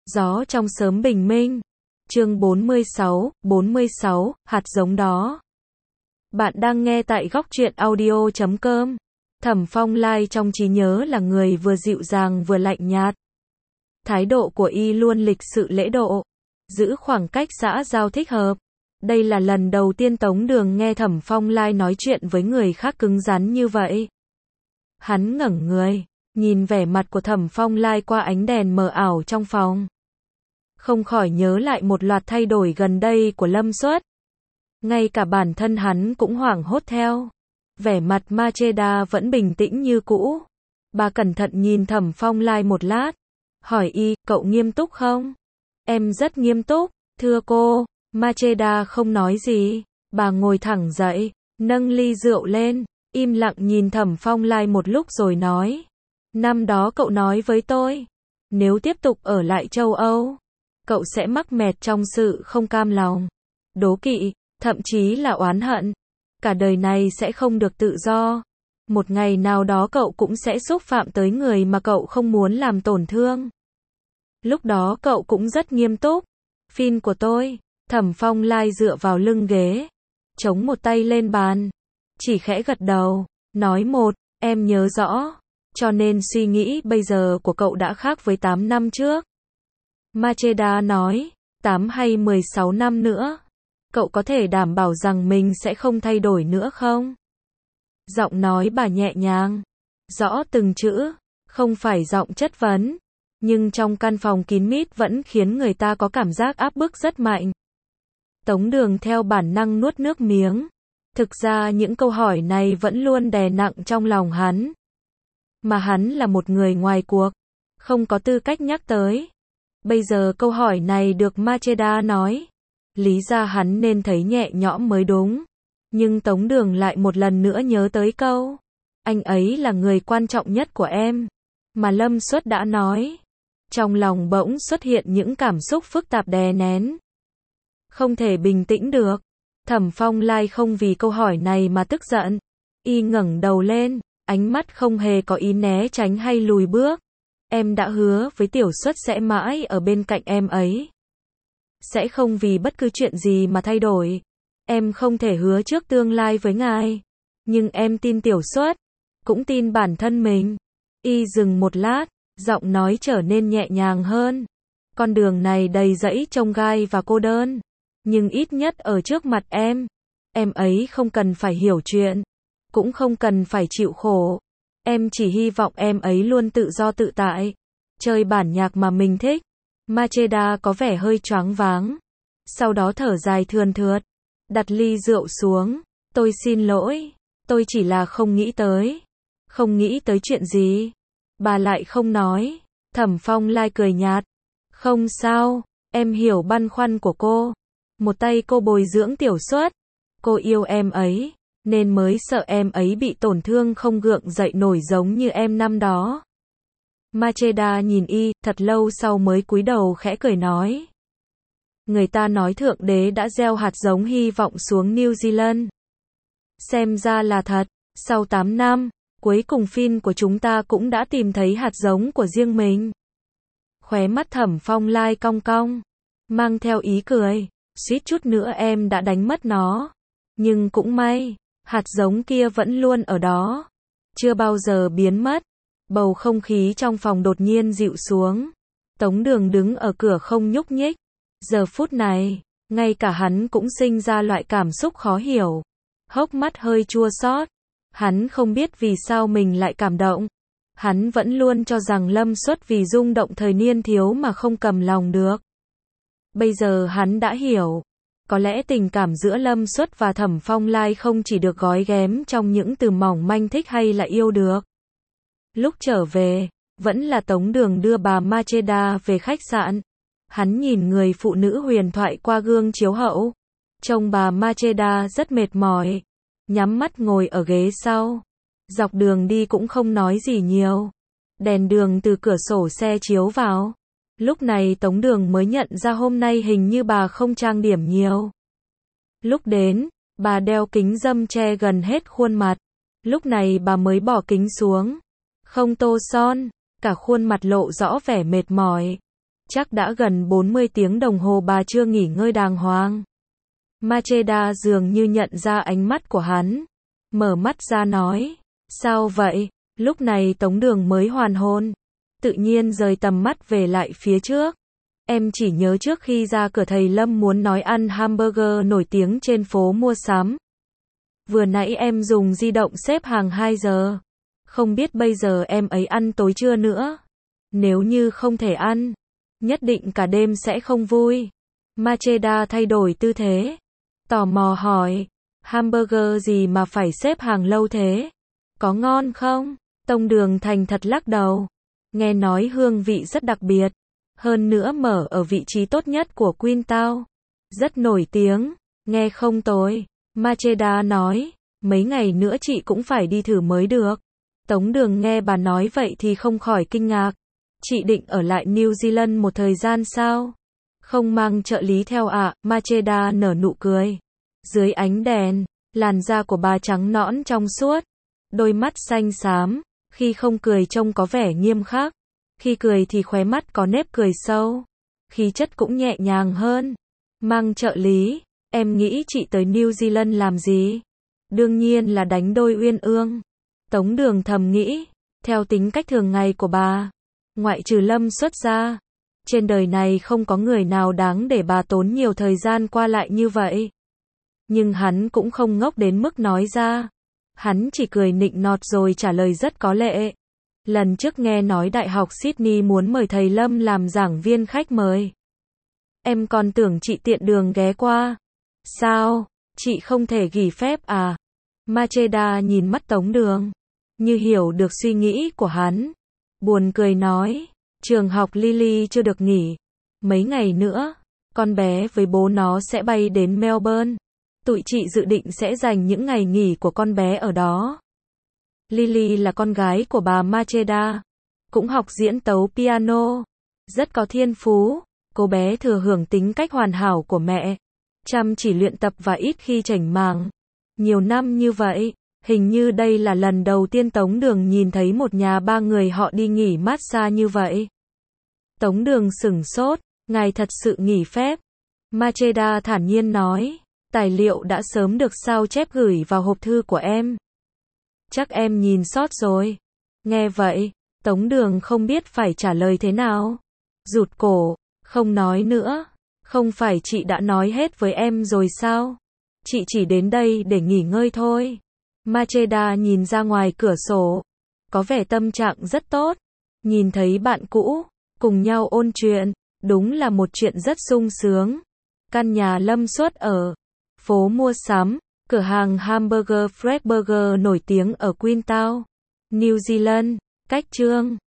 Gió trong sớm bình minh. Chương 46, hạt giống đó. Bạn đang nghe tại góc truyện audio.com. Thẩm Phong Lai trong trí nhớ là người vừa dịu dàng vừa lạnh nhạt. Thái độ của y luôn lịch sự lễ độ, giữ khoảng cách xã giao thích hợp. Đây là lần đầu tiên Tống Đường nghe Thẩm Phong Lai nói chuyện với người khác cứng rắn như vậy. Hắn ngẩng người, nhìn vẻ mặt của Thẩm Phong Lai qua ánh đèn mờ ảo trong phòng. Không khỏi nhớ lại một loạt thay đổi gần đây của Lâm Suất. Ngay cả bản thân hắn cũng hoảng hốt theo. Vẻ mặt Macheda vẫn bình tĩnh như cũ. Bà cẩn thận nhìn Thẩm Phong Lai một lát, hỏi y, cậu nghiêm túc không? Em rất nghiêm túc, thưa cô. Macheda không nói gì. Bà ngồi thẳng dậy, nâng ly rượu lên, im lặng nhìn Thẩm Phong Lai một lúc rồi nói. Năm đó cậu nói với tôi, nếu tiếp tục ở lại châu Âu, cậu sẽ mắc mệt trong sự không cam lòng, đố kỵ, thậm chí là oán hận. Cả đời này sẽ không được tự do. Một ngày nào đó cậu cũng sẽ xúc phạm tới người mà cậu không muốn làm tổn thương. Lúc đó cậu cũng rất nghiêm túc. Fin của tôi. Thẩm Phong Lai dựa vào lưng ghế, chống một tay lên bàn, chỉ khẽ gật đầu, nói em nhớ rõ. Cho nên suy nghĩ bây giờ của cậu đã khác với 8 năm trước. Macheda nói, 8 hay 16 năm nữa? Cậu có thể đảm bảo rằng mình sẽ không thay đổi nữa không? Giọng nói bà nhẹ nhàng, rõ từng chữ, không phải giọng chất vấn. Nhưng trong căn phòng kín mít vẫn khiến người ta có cảm giác áp bức rất mạnh. Tống Đường theo bản năng nuốt nước miếng. Thực ra những câu hỏi này vẫn luôn đè nặng trong lòng hắn. Mà hắn là một người ngoài cuộc, không có tư cách nhắc tới. Bây giờ câu hỏi này được Macheda nói, lý ra hắn nên thấy nhẹ nhõm mới đúng. Nhưng Tống Đường lại một lần nữa nhớ tới câu, anh ấy là người quan trọng nhất của em, mà Lâm Suất đã nói. Trong lòng bỗng xuất hiện những cảm xúc phức tạp đè nén. Không thể bình tĩnh được. Thẩm Phong Lai không vì câu hỏi này mà tức giận. Y ngẩng đầu lên, ánh mắt không hề có ý né tránh hay lùi bước. Em đã hứa với Tiểu Suất sẽ mãi ở bên cạnh em ấy. Sẽ không vì bất cứ chuyện gì mà thay đổi. Em không thể hứa trước tương lai với ngài. Nhưng em tin Tiểu Suất, cũng tin bản thân mình. Y dừng một lát, giọng nói trở nên nhẹ nhàng hơn. Con đường này đầy rẫy chông gai và cô đơn. Nhưng ít nhất ở trước mặt em ấy không cần phải hiểu chuyện, cũng không cần phải chịu khổ. Em chỉ hy vọng em ấy luôn tự do tự tại, chơi bản nhạc mà mình thích. Macheda có vẻ hơi choáng váng. Sau đó thở dài thườn thượt, đặt ly rượu xuống. Tôi xin lỗi, tôi chỉ là không nghĩ tới. Không nghĩ tới chuyện gì? Bà lại không nói. Thẩm Phong Lai cười nhạt. Không sao, em hiểu băn khoăn của cô. Một tay cô bồi dưỡng Tiểu Suất. Cô yêu em ấy, nên mới sợ em ấy bị tổn thương không gượng dậy nổi giống như em năm đó. Macheda nhìn y, thật lâu sau mới cúi đầu khẽ cười nói. Người ta nói Thượng Đế đã gieo hạt giống hy vọng xuống New Zealand. Xem ra là thật, sau 8 năm, cuối cùng Fin của chúng ta cũng đã tìm thấy hạt giống của riêng mình. Khóe mắt Thẩm Phong Lai cong cong, mang theo ý cười. Suýt chút nữa em đã đánh mất nó. Nhưng cũng may, hạt giống kia vẫn luôn ở đó. Chưa bao giờ biến mất. Bầu không khí trong phòng đột nhiên dịu xuống. Tống Đường đứng ở cửa không nhúc nhích. Giờ phút này, ngay cả hắn cũng sinh ra loại cảm xúc khó hiểu. Hốc mắt hơi chua xót. Hắn không biết vì sao mình lại cảm động. Hắn vẫn luôn cho rằng Lâm Suất vì rung động thời niên thiếu mà không cầm lòng được. Bây giờ hắn đã hiểu. Có lẽ tình cảm giữa Lâm Suất và Thẩm Phong Lai không chỉ được gói ghém trong những từ mỏng manh thích hay là yêu được. Lúc trở về, vẫn là Tống Đường đưa bà Macheda về khách sạn. Hắn nhìn người phụ nữ huyền thoại qua gương chiếu hậu. Trông bà Macheda rất mệt mỏi. Nhắm mắt ngồi ở ghế sau. Dọc đường đi cũng không nói gì nhiều. Đèn đường từ cửa sổ xe chiếu vào. Lúc này Tống Đường mới nhận ra hôm nay hình như bà không trang điểm nhiều. Lúc đến, bà đeo kính râm che gần hết khuôn mặt. Lúc này bà mới bỏ kính xuống. Không tô son, cả khuôn mặt lộ rõ vẻ mệt mỏi. Chắc đã gần 40 tiếng đồng hồ bà chưa nghỉ ngơi đàng hoàng. Macheda dường như nhận ra ánh mắt của hắn. Mở mắt ra nói. Sao vậy? Lúc này Tống Đường mới hoàn hồn. Tự nhiên rời tầm mắt về lại phía trước. Em chỉ nhớ trước khi ra cửa thầy Lâm muốn nói ăn hamburger nổi tiếng trên phố mua sắm. Vừa nãy em dùng di động xếp hàng 2 giờ. Không biết bây giờ em ấy ăn tối chưa nữa. Nếu như không thể ăn, nhất định cả đêm sẽ không vui. Macheda thay đổi tư thế. Tò mò hỏi. Hamburger gì mà phải xếp hàng lâu thế? Có ngon không? Tống Đường thành thật lắc đầu. Nghe nói hương vị rất đặc biệt. Hơn nữa mở ở vị trí tốt nhất của Queenstown. Rất nổi tiếng. Nghe không tồi. Macheda nói. Mấy ngày nữa chị cũng phải đi thử mới được. Tống Đường nghe bà nói vậy thì không khỏi kinh ngạc. Chị định ở lại New Zealand một thời gian sao? Không mang trợ lý theo ạ, Macheda nở nụ cười. Dưới ánh đèn, làn da của bà trắng nõn trong suốt. Đôi mắt xanh xám, khi không cười trông có vẻ nghiêm khắc. Khi cười thì khóe mắt có nếp cười sâu. Khí chất cũng nhẹ nhàng hơn. Mang trợ lý, em nghĩ chị tới New Zealand làm gì? Đương nhiên là đánh đôi uyên ương. Tống Đường thầm nghĩ, theo tính cách thường ngày của bà, ngoại trừ Lâm xuất ra, trên đời này không có người nào đáng để bà tốn nhiều thời gian qua lại như vậy. Nhưng hắn cũng không ngốc đến mức nói ra. Hắn chỉ cười nịnh nọt rồi trả lời rất có lệ. Lần trước nghe nói Đại học Sydney muốn mời thầy Lâm làm giảng viên khách mời. Em còn tưởng chị tiện đường ghé qua. Sao? Chị không thể nghỉ phép à? Macheda nhìn mắt Tống Đường, như hiểu được suy nghĩ của hắn. Buồn cười nói, trường học Lily chưa được nghỉ. Mấy ngày nữa, con bé với bố nó sẽ bay đến Melbourne. Tụi chị dự định sẽ dành những ngày nghỉ của con bé ở đó. Lily là con gái của bà Macheda, cũng học diễn tấu piano, rất có thiên phú. Cô bé thừa hưởng tính cách hoàn hảo của mẹ, chăm chỉ luyện tập và ít khi chểnh mảng. Nhiều năm như vậy, hình như đây là lần đầu tiên Tống Đường nhìn thấy một nhà ba người họ đi nghỉ massage như vậy. Tống Đường sửng sốt, ngài thật sự nghỉ phép. Macheda thản nhiên nói, tài liệu đã sớm được sao chép gửi vào hộp thư của em. Chắc em nhìn sót rồi. Nghe vậy, Tống Đường không biết phải trả lời thế nào. Rụt cổ, không nói nữa. Không phải chị đã nói hết với em rồi sao? Chị chỉ đến đây để nghỉ ngơi thôi. Macheda nhìn ra ngoài cửa sổ. Có vẻ tâm trạng rất tốt. Nhìn thấy bạn cũ, cùng nhau ôn chuyện. Đúng là một chuyện rất sung sướng. Căn nhà Lâm xuất ở phố mua sắm, cửa hàng hamburger Fred Burger nổi tiếng ở Queenstown, New Zealand. Cách chương